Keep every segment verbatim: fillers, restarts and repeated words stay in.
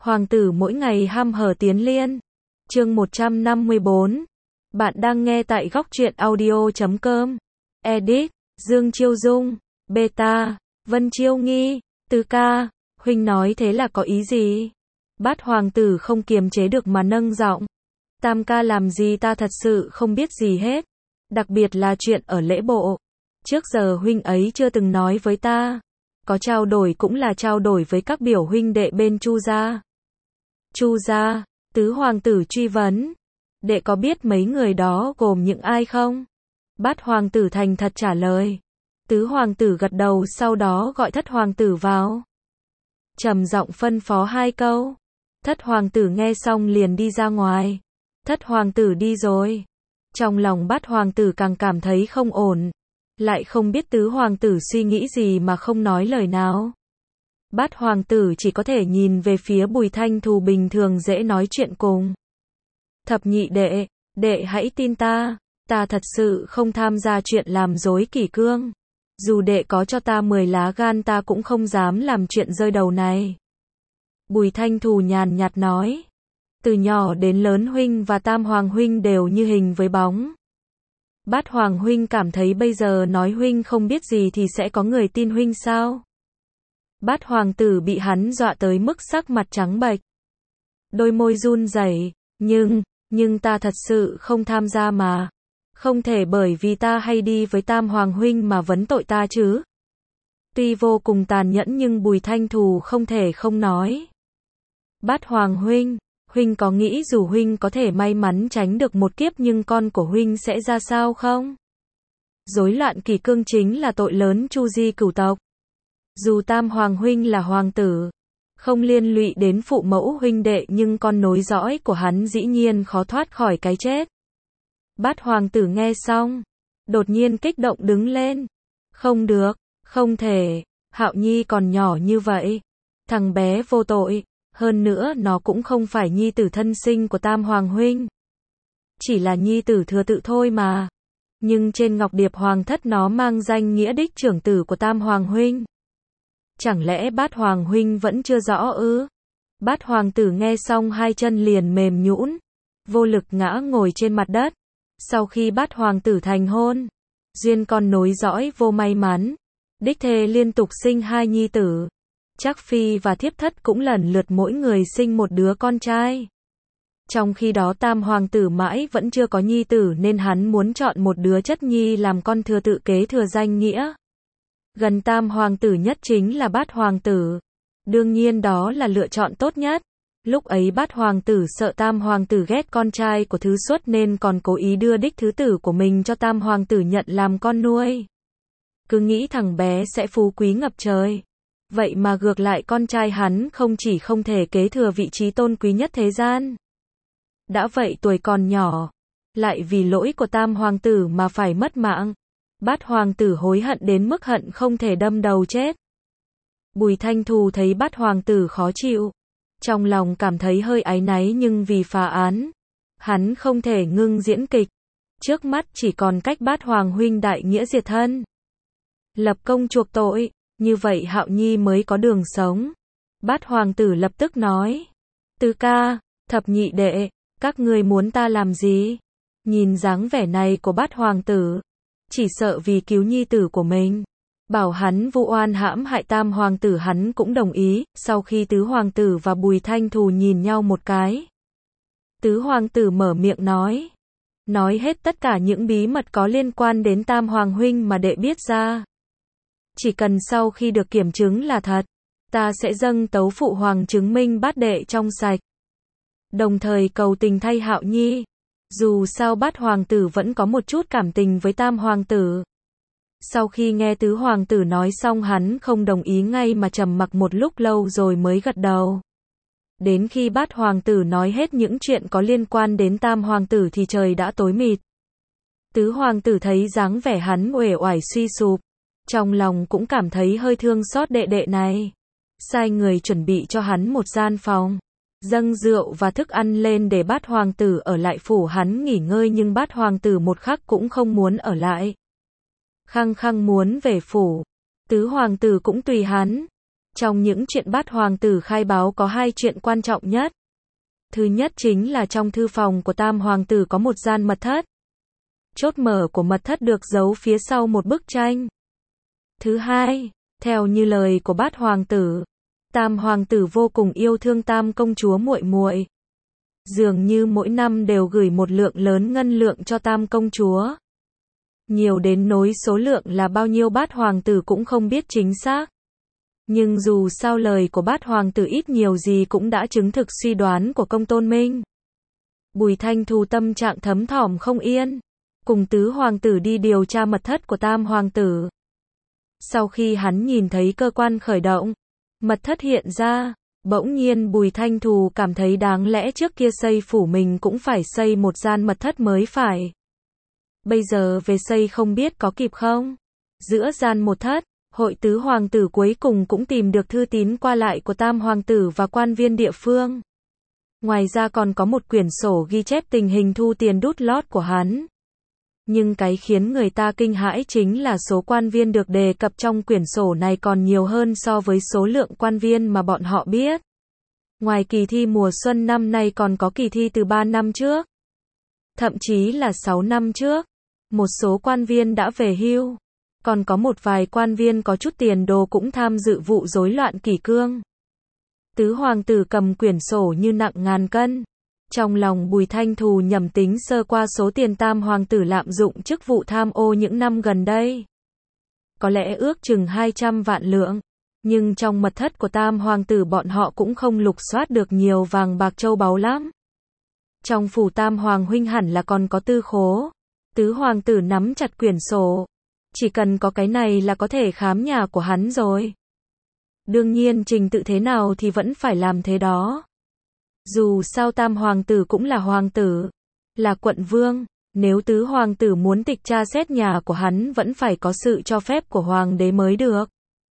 Hoàng tử mỗi ngày ham hở tiến liên. Chương một trăm năm mươi bốn. Bạn đang nghe tại góc truyện audio chấm com. Edit: Dương Chiêu Dung. Beta: Vân Chiêu Nghi. Tứ ca, huynh nói thế là có ý gì? Bát hoàng tử không kiềm chế được mà nâng giọng. Tam ca làm gì ta thật sự không biết gì hết. Đặc biệt là chuyện ở lễ bộ. Trước giờ huynh ấy chưa từng nói với ta. Có trao đổi cũng là trao đổi với các biểu huynh đệ bên Chu gia. Chu gia, tứ hoàng tử truy vấn. Đệ có biết mấy người đó gồm những ai không? Bát hoàng tử thành thật trả lời. Tứ hoàng tử gật đầu, sau đó gọi thất hoàng tử vào. Trầm giọng phân phó hai câu. Thất hoàng tử nghe xong liền đi ra ngoài. Thất hoàng tử đi rồi. Trong lòng bát hoàng tử càng cảm thấy không ổn. Lại không biết tứ hoàng tử suy nghĩ gì mà không nói lời nào. Bát hoàng tử chỉ có thể nhìn về phía Bùi Thanh Thù bình thường dễ nói chuyện cùng. Thập nhị đệ, đệ hãy tin ta, ta thật sự không tham gia chuyện làm rối kỷ cương. Dù đệ có cho ta mười lá gan ta cũng không dám làm chuyện rơi đầu này. Bùi Thanh Thù nhàn nhạt nói. Từ nhỏ đến lớn huynh và Tam Hoàng huynh đều như hình với bóng. Bát Hoàng huynh cảm thấy bây giờ nói huynh không biết gì thì sẽ có người tin huynh sao? Bát hoàng tử bị hắn dọa tới mức sắc mặt trắng bệch. Đôi môi run rẩy, nhưng, nhưng ta thật sự không tham gia mà. Không thể bởi vì ta hay đi với Tam Hoàng huynh mà vấn tội ta chứ. Tuy vô cùng tàn nhẫn nhưng Bùi Thanh Thù không thể không nói. Bát Hoàng huynh, huynh có nghĩ dù huynh có thể may mắn tránh được một kiếp nhưng con của huynh sẽ ra sao không? Rối loạn kỷ cương chính là tội lớn chu di cửu tộc. Dù Tam Hoàng huynh là hoàng tử, không liên lụy đến phụ mẫu huynh đệ nhưng con nối dõi của hắn dĩ nhiên khó thoát khỏi cái chết. Bát hoàng tử nghe xong, đột nhiên kích động đứng lên. Không được, không thể, Hạo Nhi còn nhỏ như vậy. Thằng bé vô tội, hơn nữa nó cũng không phải nhi tử thân sinh của Tam Hoàng huynh. Chỉ là nhi tử thừa tự thôi mà. Nhưng trên ngọc điệp hoàng thất nó mang danh nghĩa đích trưởng tử của Tam Hoàng huynh. Chẳng lẽ Bát Hoàng huynh vẫn chưa rõ ư? Bát hoàng tử nghe xong hai chân liền mềm nhũn, vô lực ngã ngồi trên mặt đất. Sau khi Bát hoàng tử thành hôn, duyên con nối dõi vô may mắn, đích thê liên tục sinh hai nhi tử. Trác phi và thiếp thất cũng lần lượt mỗi người sinh một đứa con trai. Trong khi đó Tam hoàng tử mãi vẫn chưa có nhi tử nên hắn muốn chọn một đứa chất nhi làm con thừa tự kế thừa danh nghĩa. Gần Tam hoàng tử nhất chính là Bát hoàng tử. Đương nhiên đó là lựa chọn tốt nhất. Lúc ấy Bát hoàng tử sợ Tam hoàng tử ghét con trai của thứ xuất nên còn cố ý đưa đích thứ tử của mình cho Tam hoàng tử nhận làm con nuôi. Cứ nghĩ thằng bé sẽ phú quý ngập trời. Vậy mà ngược lại con trai hắn không chỉ không thể kế thừa vị trí tôn quý nhất thế gian. Đã vậy tuổi còn nhỏ, lại vì lỗi của Tam hoàng tử mà phải mất mạng. Bát hoàng tử hối hận đến mức hận không thể đâm đầu chết. Bùi Thanh Thù thấy Bát hoàng tử khó chịu, trong lòng cảm thấy hơi áy náy nhưng vì phá án, hắn không thể ngưng diễn kịch. Trước mắt chỉ còn cách Bát hoàng huynh đại nghĩa diệt thân, lập công chuộc tội, như vậy Hạo Nhi mới có đường sống. Bát hoàng tử lập tức nói. Tứ ca, thập nhị đệ, các ngươi muốn ta làm gì? Nhìn dáng vẻ này của Bát hoàng tử, chỉ sợ vì cứu nhi tử của mình, bảo hắn vu oan hãm hại Tam hoàng tử hắn cũng đồng ý. Sau khi tứ hoàng tử và Bùi Thanh Thù nhìn nhau một cái, tứ hoàng tử mở miệng nói. Nói hết tất cả những bí mật có liên quan đến Tam hoàng huynh mà đệ biết ra. Chỉ cần sau khi được kiểm chứng là thật, ta sẽ dâng tấu phụ hoàng chứng minh Bát đệ trong sạch. Đồng thời cầu tình thay Hạo Nhi. Dù sao Bát hoàng tử vẫn có một chút cảm tình với Tam hoàng tử. Sau khi nghe tứ hoàng tử nói xong hắn không đồng ý ngay mà trầm mặc một lúc lâu rồi mới gật đầu. Đến khi Bát hoàng tử nói hết những chuyện có liên quan đến Tam hoàng tử thì trời đã tối mịt. Tứ hoàng tử thấy dáng vẻ hắn uể oải suy sụp, trong lòng cũng cảm thấy hơi thương xót đệ đệ này. Sai người chuẩn bị cho hắn một gian phòng, dâng rượu và thức ăn lên để Bát hoàng tử ở lại phủ hắn nghỉ ngơi, nhưng Bát hoàng tử một khắc cũng không muốn ở lại. Khăng khăng muốn về phủ. Tứ hoàng tử cũng tùy hắn. Trong những chuyện bát hoàng tử khai báo có hai chuyện quan trọng nhất. Thứ nhất chính là trong thư phòng của tam hoàng tử có một gian mật thất. Chốt mở của mật thất được giấu phía sau một bức tranh. Thứ hai, theo như lời của bát hoàng tử, tam hoàng tử vô cùng yêu thương tam công chúa muội muội. Dường như mỗi năm đều gửi một lượng lớn ngân lượng cho tam công chúa. Nhiều đến nỗi số lượng là bao nhiêu bát hoàng tử cũng không biết chính xác. Nhưng dù sao lời của bát hoàng tử ít nhiều gì cũng đã chứng thực suy đoán của Công Tôn Minh. Bùi Thanh Thu tâm trạng thấm thỏm không yên, cùng tứ hoàng tử đi điều tra mật thất của tam hoàng tử. Sau khi hắn nhìn thấy cơ quan khởi động, mật thất hiện ra, bỗng nhiên Bùi Thanh Thu cảm thấy đáng lẽ trước kia xây phủ mình cũng phải xây một gian mật thất mới phải. Bây giờ về xây không biết có kịp không? Giữa gian một thất, hội tứ hoàng tử cuối cùng cũng tìm được thư tín qua lại của tam hoàng tử và quan viên địa phương. Ngoài ra còn có một quyển sổ ghi chép tình hình thu tiền đút lót của hắn. Nhưng cái khiến người ta kinh hãi chính là số quan viên được đề cập trong quyển sổ này còn nhiều hơn so với số lượng quan viên mà bọn họ biết. Ngoài kỳ thi mùa xuân năm nay còn có kỳ thi từ ba năm trước. Thậm chí là sáu năm trước. Một số quan viên đã về hưu. Còn có một vài quan viên có chút tiền đồ cũng tham dự vụ rối loạn kỷ cương. Tứ hoàng tử cầm quyển sổ như nặng ngàn cân. Trong lòng Bùi Thanh Thu nhẩm tính sơ qua số tiền tam hoàng tử lạm dụng chức vụ tham ô những năm gần đây. Có lẽ ước chừng hai trăm vạn lượng. Nhưng trong mật thất của tam hoàng tử bọn họ cũng không lục soát được nhiều vàng bạc châu báu lắm. Trong phủ tam hoàng huynh hẳn là còn có tư khố. Tứ hoàng tử nắm chặt quyển sổ. Chỉ cần có cái này là có thể khám nhà của hắn rồi. Đương nhiên trình tự thế nào thì vẫn phải làm thế đó. Dù sao tam hoàng tử cũng là hoàng tử, là quận vương, nếu tứ hoàng tử muốn tịch tra xét nhà của hắn vẫn phải có sự cho phép của hoàng đế mới được.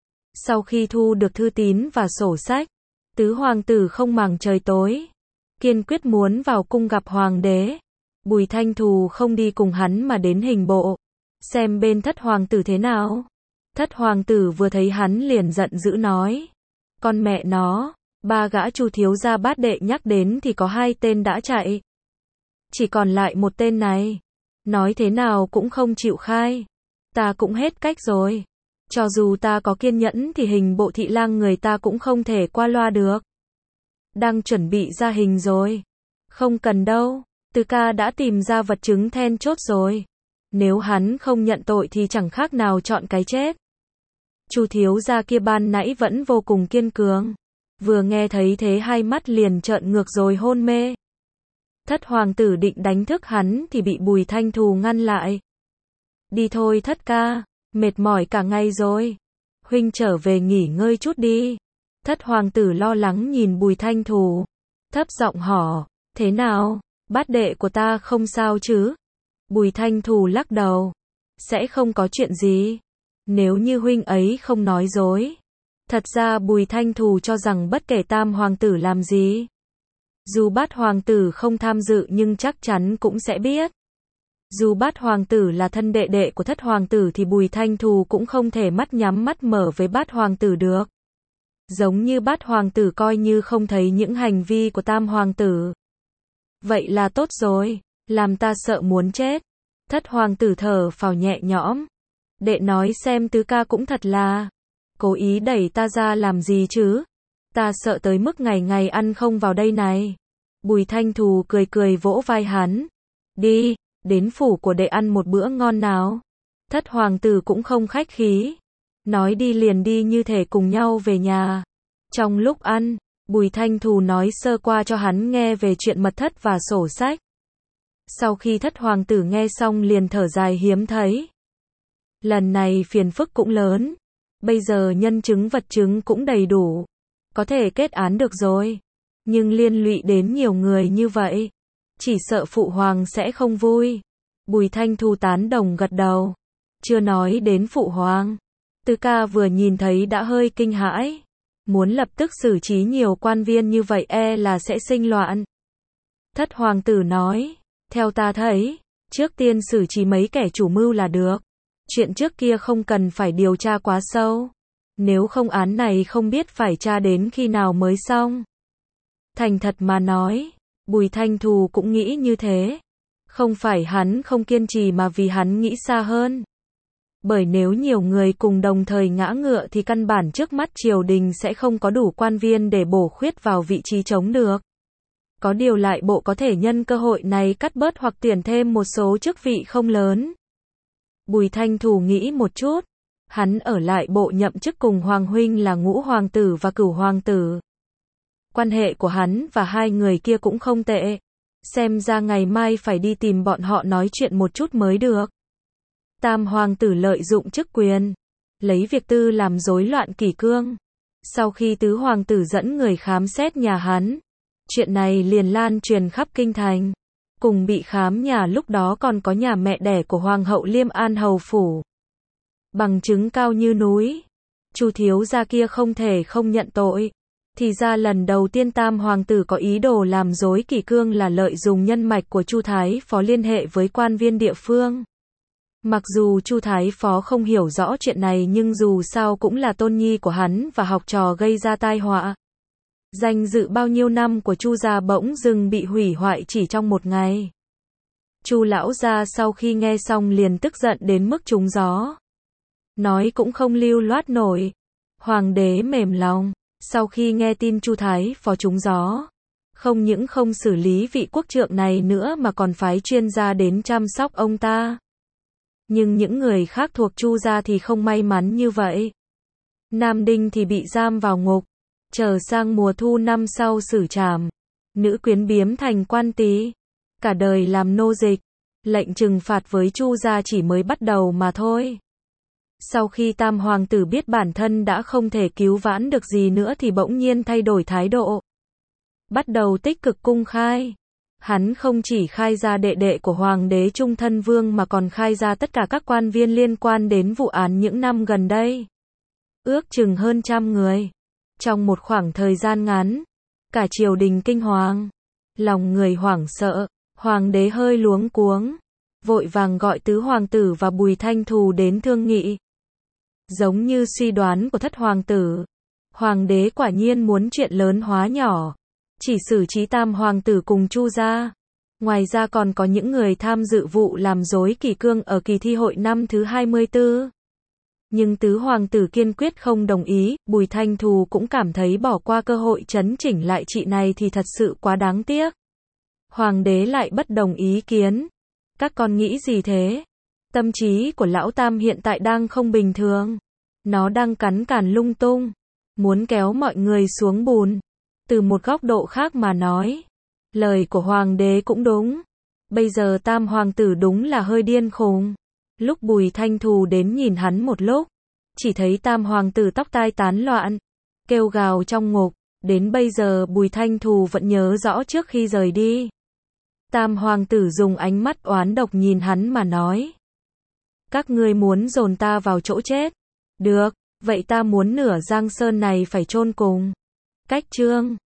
Sau khi thu được thư tín và sổ sách, tứ hoàng tử không màng trời tối, kiên quyết muốn vào cung gặp hoàng đế. Bùi Thanh Thu không đi cùng hắn mà đến hình bộ, xem bên thất hoàng tử thế nào. Thất hoàng tử vừa thấy hắn liền giận dữ nói, con mẹ nó, ba gã Chu thiếu gia bát đệ nhắc đến thì có hai tên đã chạy. Chỉ còn lại một tên này, nói thế nào cũng không chịu khai. Ta cũng hết cách rồi. Cho dù ta có kiên nhẫn thì hình bộ thị lang người ta cũng không thể qua loa được. Đang chuẩn bị ra hình rồi. Không cần đâu, Từ ca đã tìm ra vật chứng then chốt rồi. Nếu hắn không nhận tội thì chẳng khác nào chọn cái chết. Chu thiếu gia kia ban nãy vẫn vô cùng kiên cường. Vừa nghe thấy thế hai mắt liền trợn ngược rồi hôn mê. Thất hoàng tử định đánh thức hắn thì bị Bùi Thanh Thu ngăn lại. Đi thôi thất ca, mệt mỏi cả ngày rồi. Huynh trở về nghỉ ngơi chút đi. Thất hoàng tử lo lắng nhìn Bùi Thanh Thu. Thấp giọng hỏi, thế nào, bát đệ của ta không sao chứ? Bùi Thanh Thu lắc đầu. Sẽ không có chuyện gì. Nếu như huynh ấy không nói dối. Thật ra Bùi Thanh Thu cho rằng bất kể tam hoàng tử làm gì, dù bát hoàng tử không tham dự nhưng chắc chắn cũng sẽ biết. Dù bát hoàng tử là thân đệ đệ của thất hoàng tử thì Bùi Thanh Thu cũng không thể mắt nhắm mắt mở với bát hoàng tử được. Giống như bát hoàng tử coi như không thấy những hành vi của tam hoàng tử. Vậy là tốt rồi, làm ta sợ muốn chết. Thất hoàng tử thở phào nhẹ nhõm. Đệ nói xem tứ ca cũng thật là cố ý đẩy ta ra làm gì chứ? Ta sợ tới mức ngày ngày ăn không vào đây này. Bùi Thanh Thu cười cười vỗ vai hắn. Đi, đến phủ của đệ ăn một bữa ngon nào. Thất hoàng tử cũng không khách khí. Nói đi liền đi như thể cùng nhau về nhà. Trong lúc ăn, Bùi Thanh Thu nói sơ qua cho hắn nghe về chuyện mật thất và sổ sách. Sau khi thất hoàng tử nghe xong liền thở dài hiếm thấy. Lần này phiền phức cũng lớn. Bây giờ nhân chứng vật chứng cũng đầy đủ. Có thể kết án được rồi. Nhưng liên lụy đến nhiều người như vậy. Chỉ sợ phụ hoàng sẽ không vui. Bùi Thanh Thu tán đồng gật đầu. Chưa nói đến phụ hoàng. Tứ ca vừa nhìn thấy đã hơi kinh hãi. Muốn lập tức xử trí nhiều quan viên như vậy e là sẽ sinh loạn. Thất hoàng tử nói. Theo ta thấy, trước tiên xử trí mấy kẻ chủ mưu là được. Chuyện trước kia không cần phải điều tra quá sâu. Nếu không án này không biết phải tra đến khi nào mới xong. Thành thật mà nói, Bùi Thanh Thù cũng nghĩ như thế. Không phải hắn không kiên trì mà vì hắn nghĩ xa hơn. Bởi nếu nhiều người cùng đồng thời ngã ngựa thì căn bản trước mắt triều đình sẽ không có đủ quan viên để bổ khuyết vào vị trí trống được. Có điều lại bộ có thể nhân cơ hội này cắt bớt hoặc tuyển thêm một số chức vị không lớn. Bùi Thanh Thù nghĩ một chút. Hắn ở lại bộ nhậm chức cùng Hoàng huynh là Ngũ hoàng tử và Cửu hoàng tử. Quan hệ của hắn và hai người kia cũng không tệ. Xem ra ngày mai phải đi tìm bọn họ nói chuyện một chút mới được. Tam hoàng tử lợi dụng chức quyền, lấy việc tư làm rối loạn kỷ cương. Sau khi tứ hoàng tử dẫn người khám xét nhà hắn, chuyện này liền lan truyền khắp kinh thành. Cùng bị khám nhà lúc đó còn có nhà mẹ đẻ của hoàng hậu Liêm An hầu phủ. Bằng chứng cao như núi. Chu thiếu gia kia không thể không nhận tội. Thì ra lần đầu tiên tam hoàng tử có ý đồ làm rối kỷ cương là lợi dụng nhân mạch của Chu Thái Phó liên hệ với quan viên địa phương. Mặc dù Chu Thái Phó không hiểu rõ chuyện này nhưng dù sao cũng là tôn nhi của hắn và học trò gây ra tai họa. Danh dự bao nhiêu năm của Chu gia bỗng dưng bị hủy hoại chỉ trong một ngày. Chu lão gia sau khi nghe xong liền tức giận đến mức trúng gió. Nói cũng không lưu loát nổi. Hoàng đế mềm lòng. Sau khi nghe tin Chu Thái Phó trúng gió, không những không xử lý vị quốc trượng này nữa mà còn phái chuyên gia đến chăm sóc ông ta. Nhưng những người khác thuộc Chu gia thì không may mắn như vậy. Nam Đinh thì bị giam vào ngục, chờ sang mùa thu năm sau xử trảm. Nữ quyến biếm thành quan tý, cả đời làm nô dịch. Lệnh trừng phạt với Chu gia chỉ mới bắt đầu mà thôi. Sau khi tam hoàng tử biết bản thân đã không thể cứu vãn được gì nữa thì bỗng nhiên thay đổi thái độ. Bắt đầu tích cực cung khai. Hắn không chỉ khai ra đệ đệ của hoàng đế Trung Thân Vương mà còn khai ra tất cả các quan viên liên quan đến vụ án những năm gần đây. Ước chừng hơn trăm người. Trong một khoảng thời gian ngắn, cả triều đình kinh hoàng. Lòng người hoảng sợ, hoàng đế hơi luống cuống. Vội vàng gọi tứ hoàng tử và Bùi Thanh Thù đến thương nghị. Giống như suy đoán của thất hoàng tử, hoàng đế quả nhiên muốn chuyện lớn hóa nhỏ, chỉ xử trí tam hoàng tử cùng Chu gia. Ngoài ra còn có những người tham dự vụ làm rối kỷ cương ở kỳ thi hội năm thứ hai mươi tư. Nhưng tứ hoàng tử kiên quyết không đồng ý, Bùi Thanh Thù cũng cảm thấy bỏ qua cơ hội chấn chỉnh lại chị này thì thật sự quá đáng tiếc. Hoàng đế lại bất đồng ý kiến. Các con nghĩ gì thế? Tâm trí của lão tam hiện tại đang không bình thường. Nó đang cắn càn lung tung, muốn kéo mọi người xuống bùn. Từ một góc độ khác mà nói, lời của hoàng đế cũng đúng. Bây giờ tam hoàng tử đúng là hơi điên khùng. Lúc Bùi Thanh Thù đến nhìn hắn một lúc, chỉ thấy tam hoàng tử tóc tai tán loạn, kêu gào trong ngục. Đến bây giờ Bùi Thanh Thù vẫn nhớ rõ trước khi rời đi. Tam hoàng tử dùng ánh mắt oán độc nhìn hắn mà nói. Các ngươi muốn dồn ta vào chỗ chết. Được, vậy ta muốn nửa Giang Sơn này phải chôn cùng. Cách chương